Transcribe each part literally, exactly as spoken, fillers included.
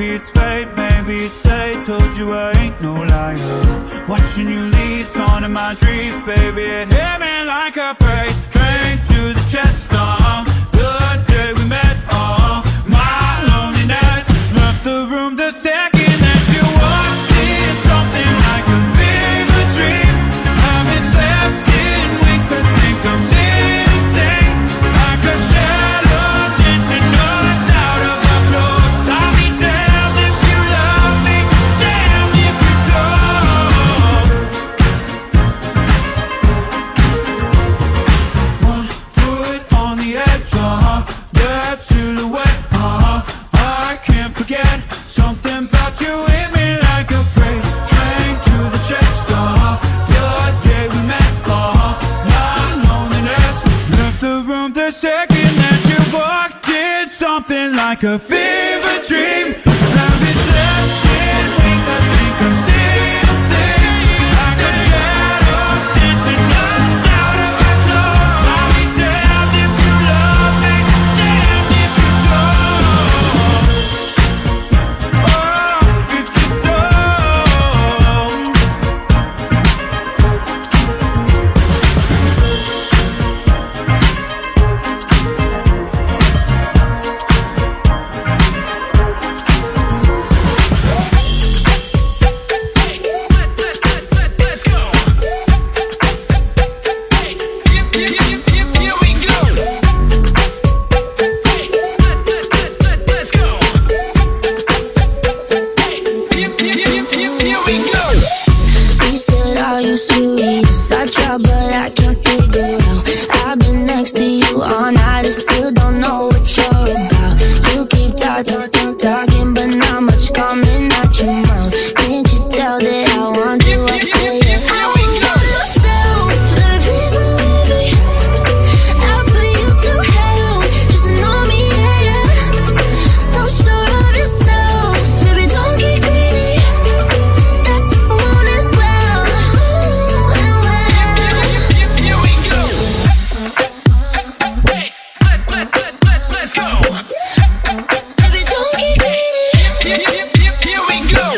Maybe it's fate, maybe it's fate. Told you I ain't no liar. Watching you leave, song in my dreams, baby. It hit me like a freight train to the chest of the day we met. All my loneliness left the room the second that you walked in. Something like a fever dream. Haven't slept in weeks. I think I'm seeing things like a shadow dancing us out of our clothes. I'll be damned if you love me, damned if you don't. One foot on the edge, uh-huh, that silhouette, uh-huh, I can't forget. Something about you hit me like a freight train to the chest, uh-huh, the day we met, uh-huh, my loneliness left the room the second that you walked in. Something like a fever dream. Haven't slept in weeks. I think I'm seeing things like a shadows dancing us out of our clothes. I'll be damned if you love me, damned if you don't. Oh, if you don't. Let's go. Here we go. Let's go. Here we go. He said, are you serious? I try, but I can't figure out. I've been next to you all night and still don't know what you're about. You keep talking, talking, but not much coming out your mouth. Can't you tell that I want you? I say it. I want myself. Let me please believe me. I'll put you through hell. Just know me, yeah, yeah. So sure of yourself. Baby, don't get greedy. That I want it well. Ooh, and well. Here we go. Hey, let, let, let, let, let's go. Baby, don't get greedy. Here we go.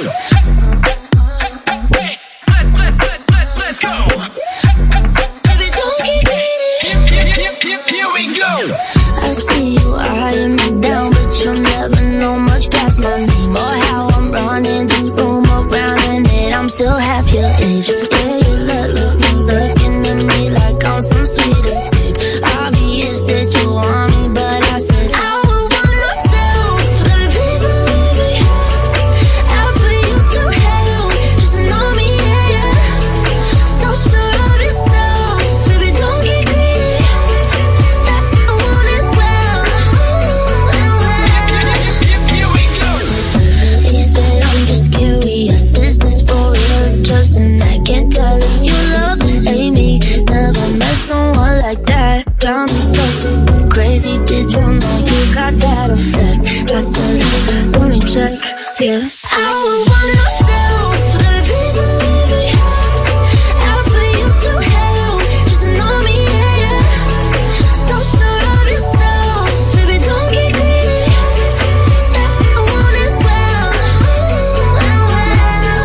Hey, let, let, let, let, let's go. Baby, don't get greedy. Here we go. I see you eyeing me down, but you'll never know much past my name or how I'm running this room around, and that I'm still half your age. Yeah, you look, look, look, looking at me like I'm some sweet escape. Obvious that you want me, but I said I would want myself. Let me please believe me. I'll put you through hell. Just know me, yeah, yeah. So sure of yourself. Baby, don't get greedy. That I want is well. Ooh, and well. Here we go. He said, I'm just curious. Is this for real or just an act? Can't tell if you love and hate me. Never met someone like that. Got me so crazy. Did you know you got that effect? I said, let me check. Yeah. I would want myself. Let me please believe me. I'll put you through hell. Just know me, yeah, yeah. So sure of yourself. Baby, don't get greedy. That I want is well. Ooh, and well.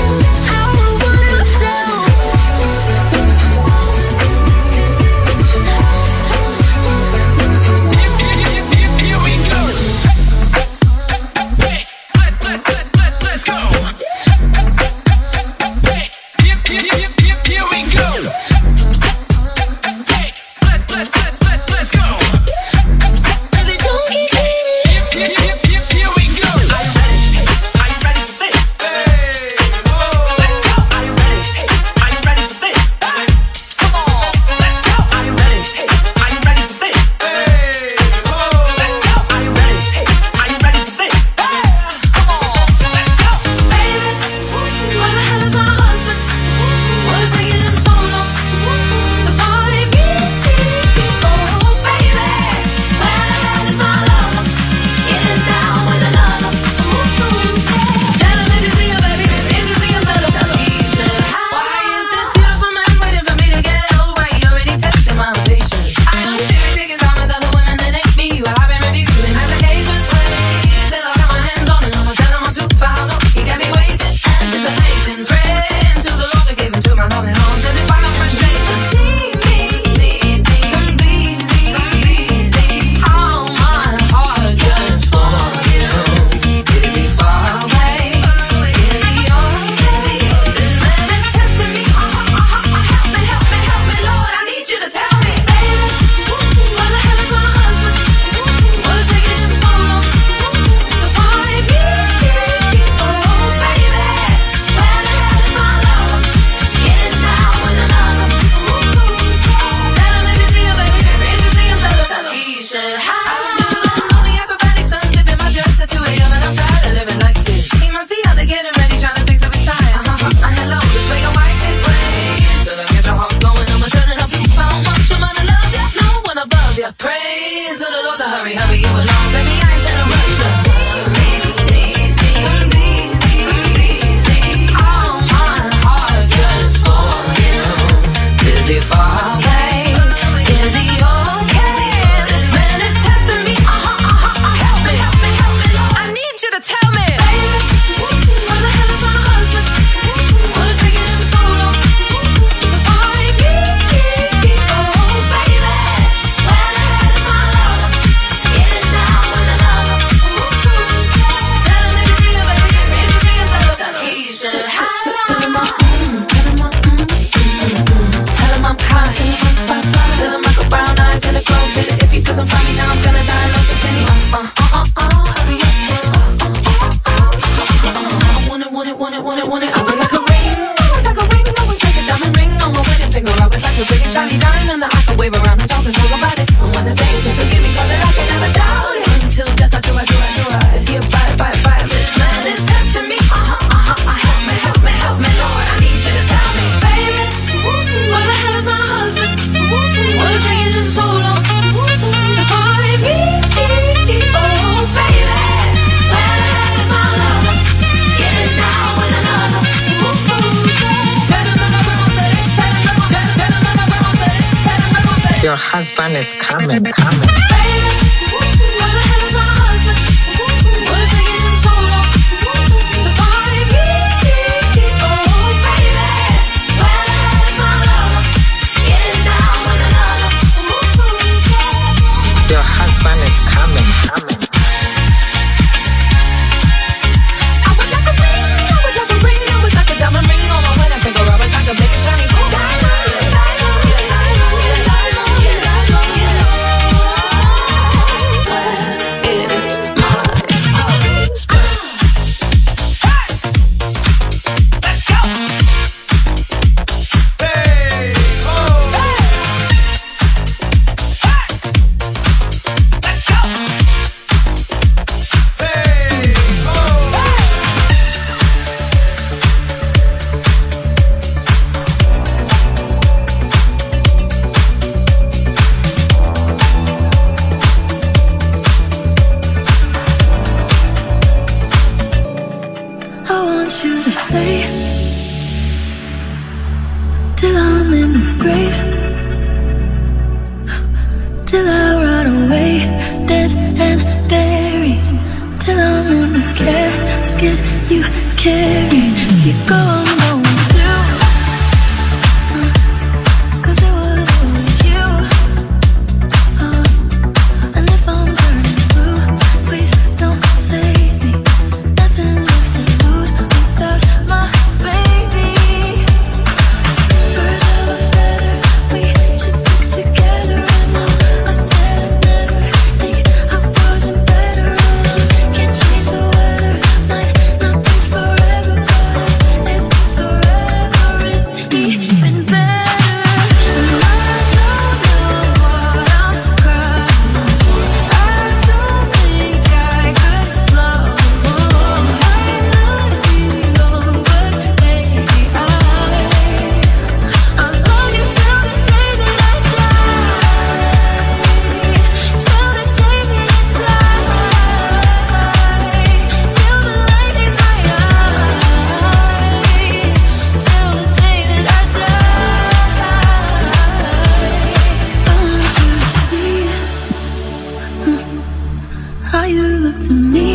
I would want myself. hurry, hurry you along, baby. I ain't telling rush, just need, need, need, need, need. All my heart just for you. Is he far away? Is he okay? This man is testing me. Uh huh, uh huh, uh, help me, help me, help me, Lord. I need you to tell me, baby, what the hell is my husband? What is taking him so long to find me? Oh, baby, where the hell is my lover? Getting down with another. Tell him if you see him, baby, if you see him, tell him he should have. Tell him I'm, mm, tell him I'm, mm, mm, mm. Tell him I'm kind, tell him I'm fine, fine. Tell him I got brown eyes and a glow fit. If he doesn't find me now, I'm gonna die alone. So can he, uh, uh, uh, uh, hurry up, uh, uh, uh, uh, uh, I want it, want it, want it, want it, want it. I would like a ring, I would like a ring, I would like a diamond ring on my wedding finger. I would like a big and shiny diamond that I can wave around and talk and talk about it. And when the days they forgive me, God, that I can never doubt it. Until death, I do, I do, I do, I. Is he a bite, bite, bite? This man is testing me. Uh huh, uh huh, uh, help me, help me, help me, Lord. I need you to tell me, baby, where the hell is my husband? What is taking him so long to find me? Oh, baby, where the hell is my lover? Getting down with another. Tell him that my grandma said it. Tell him that my, tell, tell him that my grandma said it. Tell him that my said it. Your husband is coming, coming. Baby, where the hell is my husband? What is taking him so long to find me? Oh, baby, where the hell is my lover? Getting down with another. Your husband is coming, coming. I would like a ring, I would like a ring, I would like a diamond ring on my wedding finger. I would like a big and shiny diamond, diamond, diamond, diamond, diamond, diamond. Where is my husband? Let's go. Hey, oh. Let's go. Hey, oh. I want you to stay till I'm in the grave, till I rot away, dead and buried, till I'm in the casket you carry. If you go, I'm going too, uh, 'cause it was always you, uh, and if I'm turning blue, please don't save me. Nothing left to lose without my baby. Birds of a feather, we should stick together. I know I said I'd never think I wasn't better alone. Can't change the weather, might not be forever, but if it's forever, it's even better. And I don't know what I'm crying for. I don't think I could love more. Might not be long, but maybe I I'll love you till the day that I die. Till the day that I die. Till the light is my eyes. Till the day that I die. I want you to see how you look to me.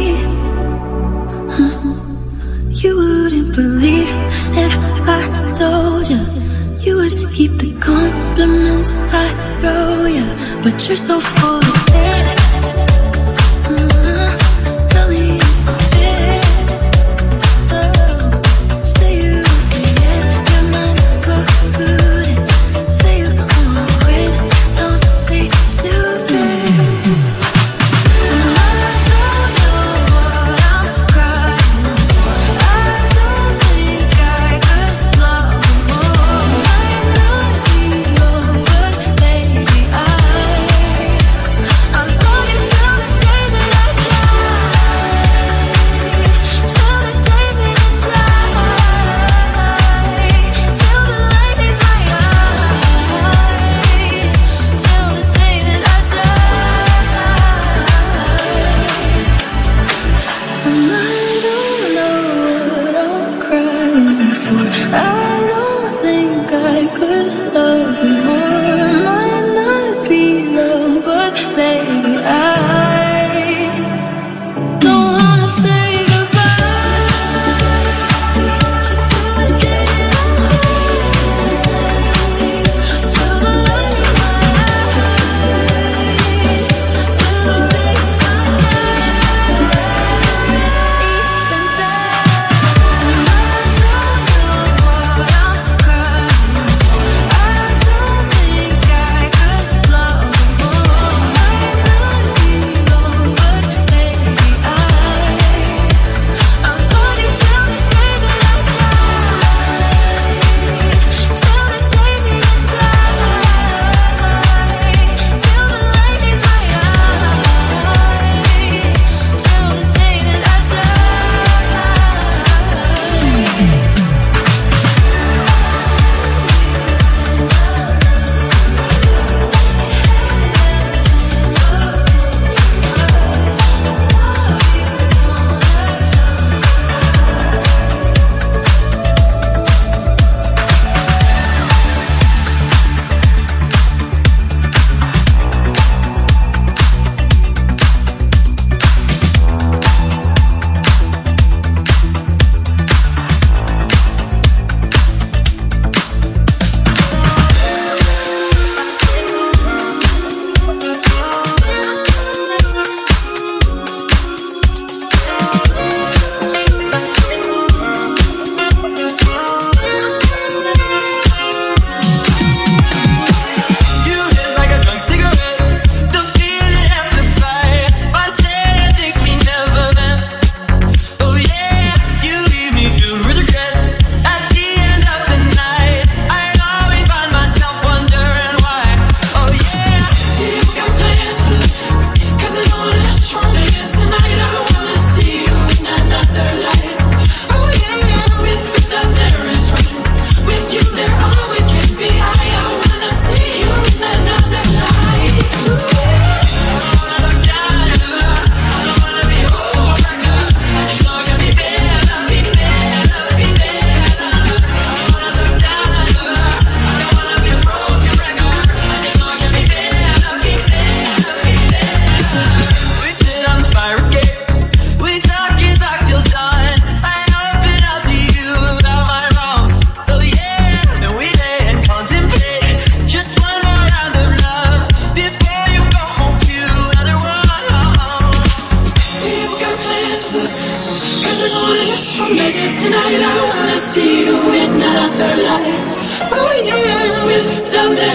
You wouldn't believe if I told you. You would keep the compliments I throw you, but you're so full of it. Uh, Tell me it's a bit. Oh, say you won't say it, your mind's polluted. Say you won't quit, don't be stupid. And I don't know what I'm crying for. I don't think I could love more. Might not be long, but maybe I I'll love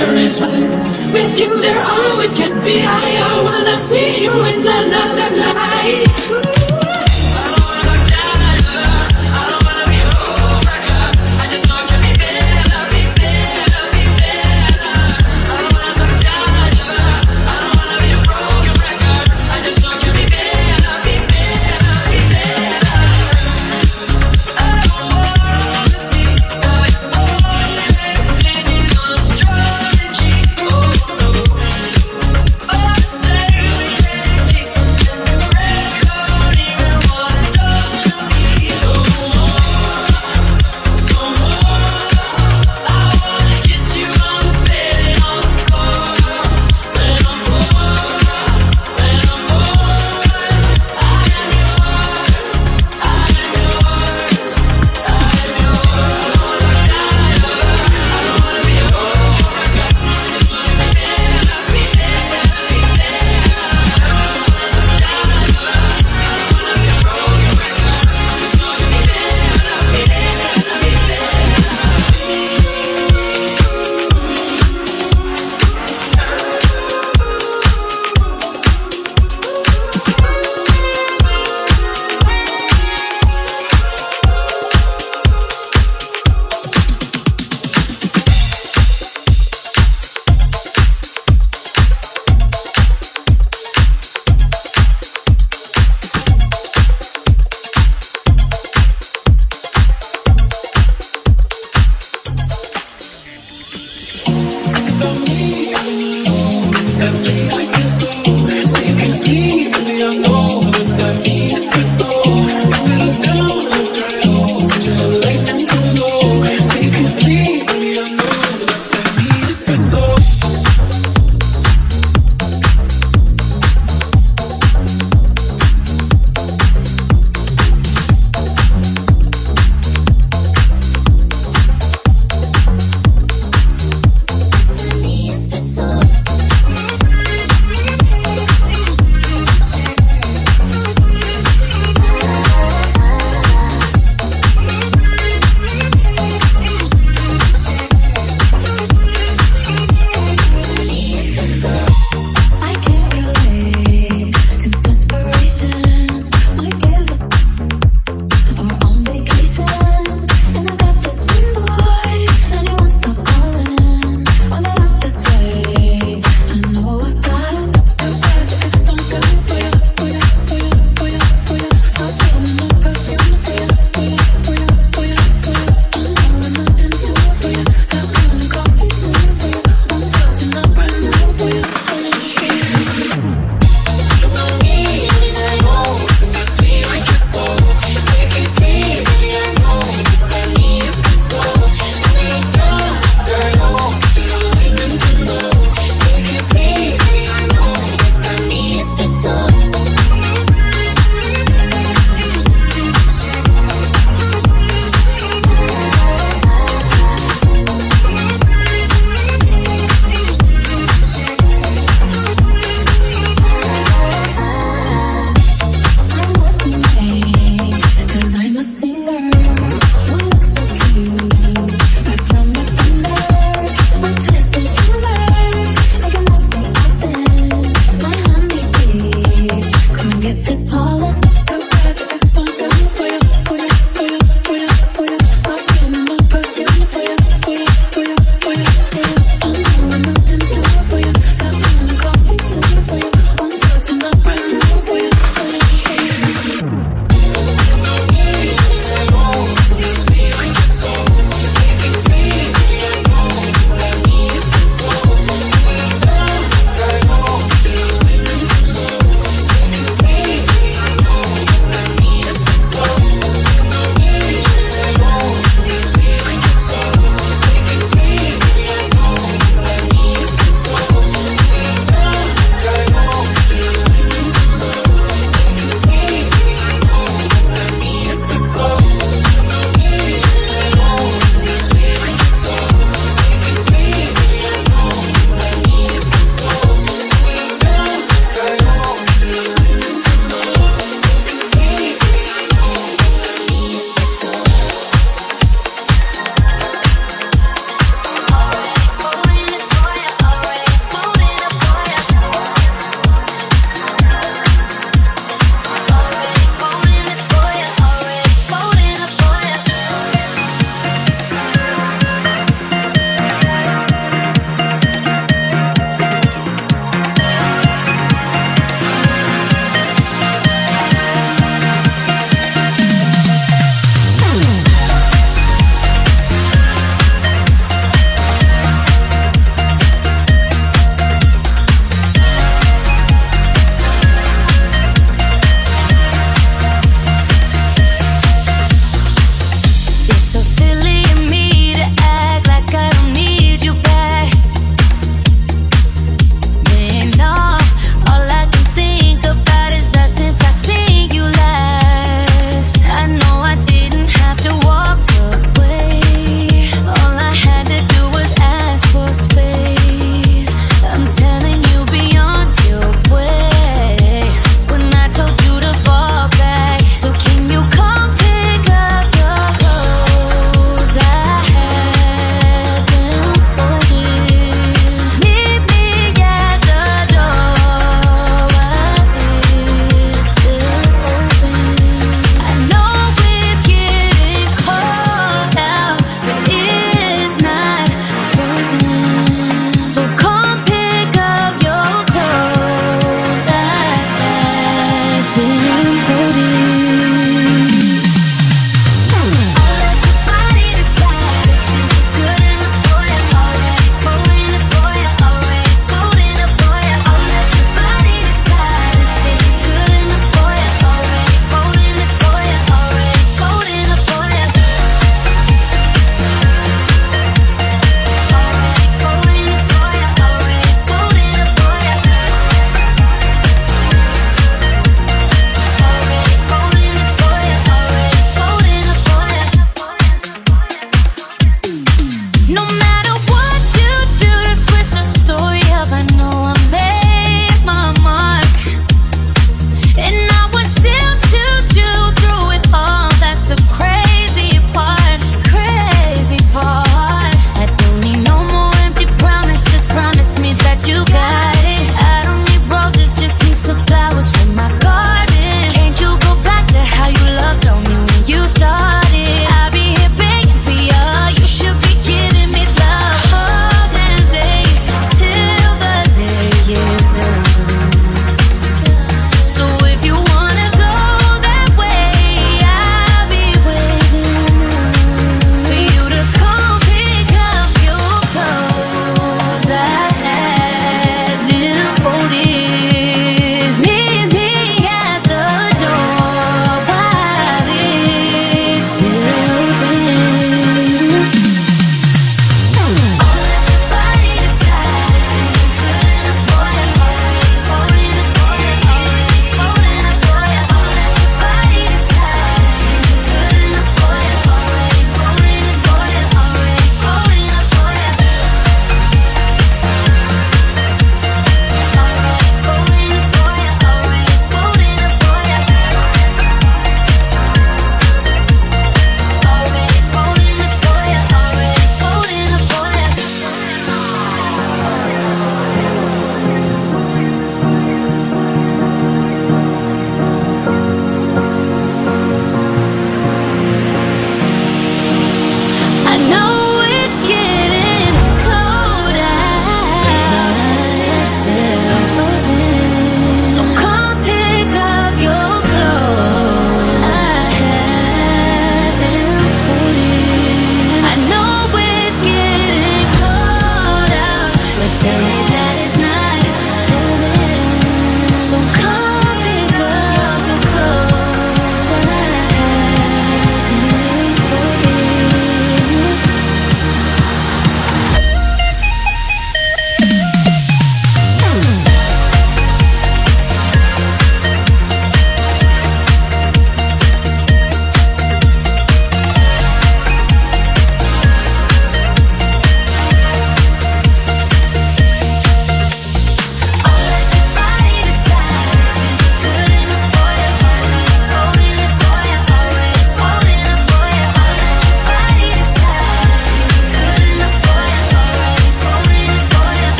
there is one. With you there always can be. I, I wanna see you in another life. Say we can't kiss and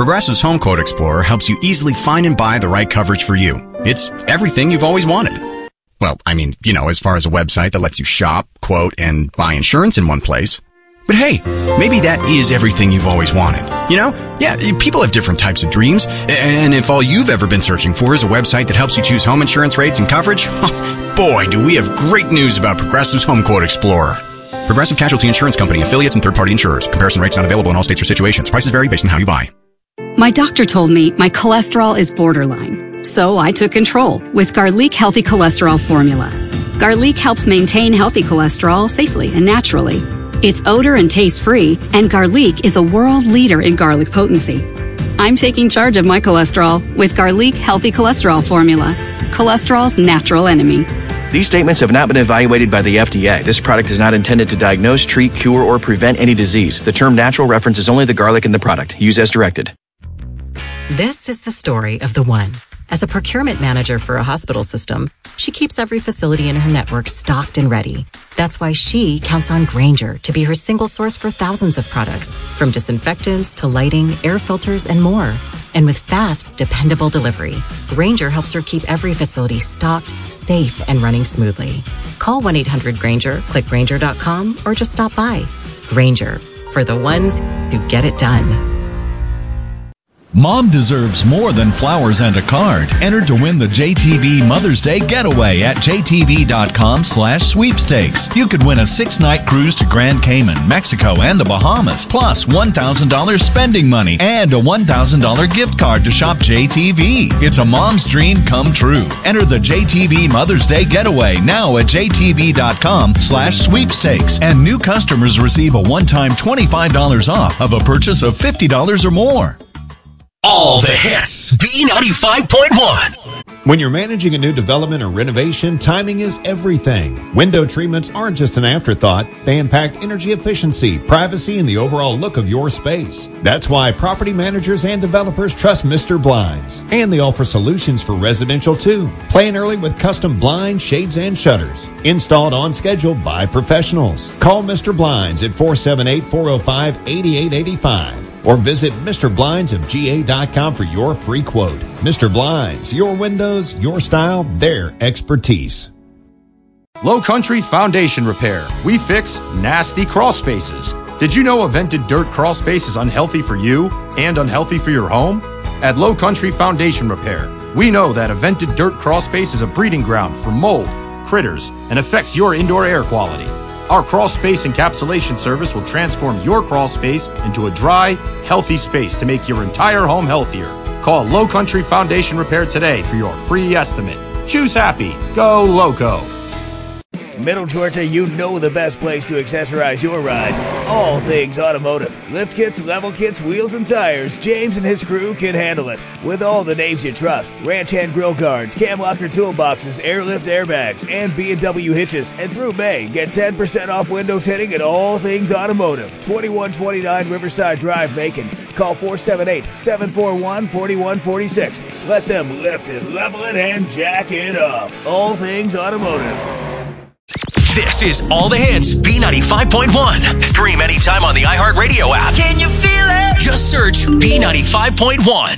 Progressive's Home Quote Explorer helps you easily find and buy the right coverage for you. It's everything you've always wanted. Well, I mean, you know, as far as a website that lets you shop, quote, and buy insurance in one place. But hey, maybe that is everything you've always wanted. You know? Yeah, people have different types of dreams. And if all you've ever been searching for is a website that helps you choose home insurance rates and coverage, boy, do we have great news about Progressive's Home Quote Explorer. Progressive Casualty Insurance Company, affiliates, and third-party insurers. Comparison rates not available in all states or situations. Prices vary based on how you buy. My doctor told me my cholesterol is borderline. So I took control with Garlic Healthy Cholesterol Formula. Garlic helps maintain healthy cholesterol safely and naturally. It's odor and taste-free, and Garlic is a world leader in garlic potency. I'm taking charge of my cholesterol with Garlic Healthy Cholesterol Formula. Cholesterol's natural enemy. These statements have not been evaluated by the F D A. This product is not intended to diagnose, treat, cure, or prevent any disease. The term natural references only the garlic in the product. Use as directed. This is the story of the one. As a procurement manager for a hospital system, she keeps every facility in her network stocked and ready. That's why she counts on Grainger to be her single source for thousands of products, from disinfectants to lighting, air filters, and more. And with fast, dependable delivery, Grainger helps her keep every facility stocked, safe, and running smoothly. Call one eight hundred Grainger, click Grainger dot com, or just stop by. Grainger, for the ones who get it done. Mom deserves more than flowers and a card. Enter to win the J T V Mother's Day Getaway at J T V dot com slash sweepstakes. You could win a six-night cruise to Grand Cayman, Mexico, and the Bahamas, plus one thousand dollars spending money and a one thousand dollars gift card to shop J T V. It's a mom's dream come true. Enter the J T V Mother's Day Getaway now at J T V dot com slash sweepstakes. And new customers receive a one-time twenty-five dollars off of a purchase of fifty dollars or more. All the hits. B ninety-five point one. When you're managing a new development or renovation, timing is everything. Window treatments aren't just an afterthought. They impact energy efficiency, privacy, and the overall look of your space. That's why property managers and developers trust Mister Blinds. And they offer solutions for residential too. Plan early with custom blinds, shades, and shutters. Installed on schedule by professionals. Call Mister Blinds at four seven eight, four oh five, eight eight eight five. Or visit Mister Blinds of G A dot com for your free quote. Mister Blinds, your windows, your style, their expertise. Low Country Foundation Repair. We fix nasty crawl spaces. Did you know a vented dirt crawl space is unhealthy for you and unhealthy for your home? At Low Country Foundation Repair, we know that a vented dirt crawl space is a breeding ground for mold, critters, and affects your indoor air quality. Our crawl space encapsulation service will transform your crawl space into a dry, healthy space to make your entire home healthier. Call Low Country Foundation Repair today for your free estimate. Choose happy. Go Loco. Middle Georgia, you know the best place to accessorize your ride. All things automotive. Lift kits, level kits, wheels, and tires. James and his crew can handle it. With all the names you trust. Ranch hand grill guards, cam locker toolboxes, airlift airbags, and B and W hitches. And through May, get ten percent off window tinting at All Things Automotive. twenty-one twenty-nine Riverside Drive, Macon. Call four seven eight, seven four one, four one four six. Let them lift it, level it, and jack it up. All Things Automotive. This is All the Hits, B ninety-five point one. Stream anytime on the iHeartRadio app. Can you feel it? Just search B ninety-five point one.